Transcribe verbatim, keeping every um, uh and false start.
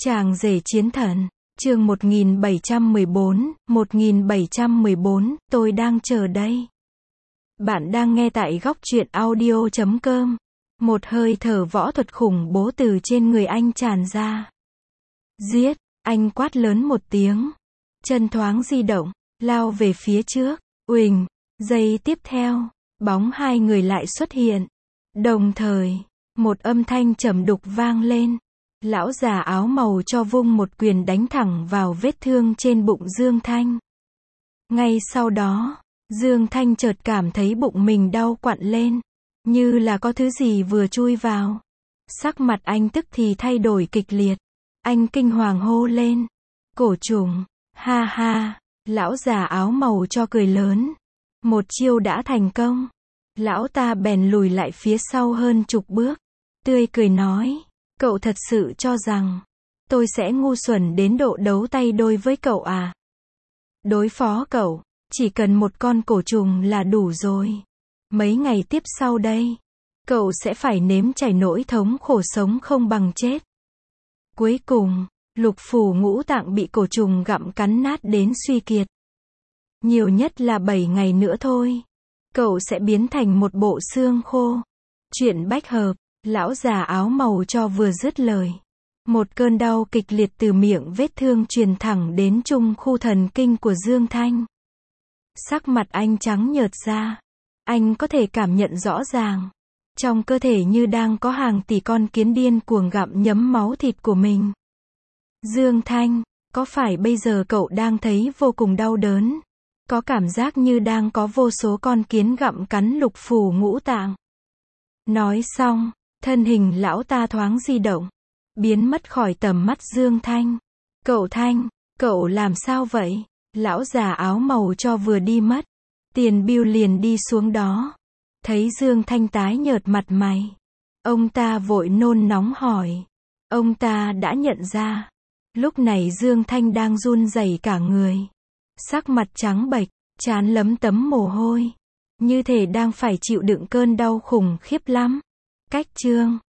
Chàng rể chiến thần, chương một nghìn bảy trăm mười bốn, một nghìn bảy trăm mười bốn, tôi đang chờ đây. Bạn đang nghe tại góc truyện audio chấm com. Một hơi thở võ thuật khủng bố từ trên người anh tràn ra. Giết, anh quát lớn một tiếng. Chân thoáng di động, lao về phía trước. Uỳnh, giây tiếp theo, bóng hai người lại xuất hiện. Đồng thời, một âm thanh trầm đục vang lên. Lão già áo màu cho vung một quyền đánh thẳng vào vết thương trên bụng Dương Thanh. Ngay sau đó, Dương Thanh chợt cảm thấy bụng mình đau quặn lên, như là có thứ gì vừa chui vào. Sắc mặt anh tức thì thay đổi kịch liệt. Anh kinh hoàng hô lên. Cổ trùng, ha ha, lão già áo màu cho cười lớn. Một chiêu đã thành công. Lão ta bèn lùi lại phía sau hơn chục bước. Tươi cười nói. Cậu thật sự cho rằng, tôi sẽ ngu xuẩn đến độ đấu tay đôi với cậu à? Đối phó cậu, chỉ cần một con cổ trùng là đủ rồi. Mấy ngày tiếp sau đây, cậu sẽ phải nếm trải nỗi thống khổ sống không bằng chết. Cuối cùng, lục phủ ngũ tạng bị cổ trùng gặm cắn nát đến suy kiệt. Nhiều nhất là bảy ngày nữa thôi. Cậu sẽ biến thành một bộ xương khô. Chuyện bách hợp. Lão già áo màu cho vừa dứt lời. Một cơn đau kịch liệt từ miệng vết thương truyền thẳng đến trung khu thần kinh của Dương Thanh. Sắc mặt anh trắng nhợt ra. Anh có thể cảm nhận rõ ràng. Trong cơ thể như đang có hàng tỷ con kiến điên cuồng gặm nhấm máu thịt của mình. Dương Thanh, có phải bây giờ cậu đang thấy vô cùng đau đớn? Có cảm giác như đang có vô số con kiến gặm cắn lục phủ ngũ tạng. Nói xong, thân hình lão ta thoáng di động, biến mất khỏi tầm mắt Dương Thanh. Cậu Thanh, cậu làm sao vậy? Lão già áo màu cho vừa đi mất, Tiền Bưu liền đi xuống đó. Thấy Dương Thanh tái nhợt mặt mày, ông ta vội nôn nóng hỏi. Ông ta đã nhận ra, lúc này Dương Thanh đang run rẩy cả người. Sắc mặt trắng bệch, trán lấm tấm mồ hôi, như thể đang phải chịu đựng cơn đau khủng khiếp lắm. Cách chương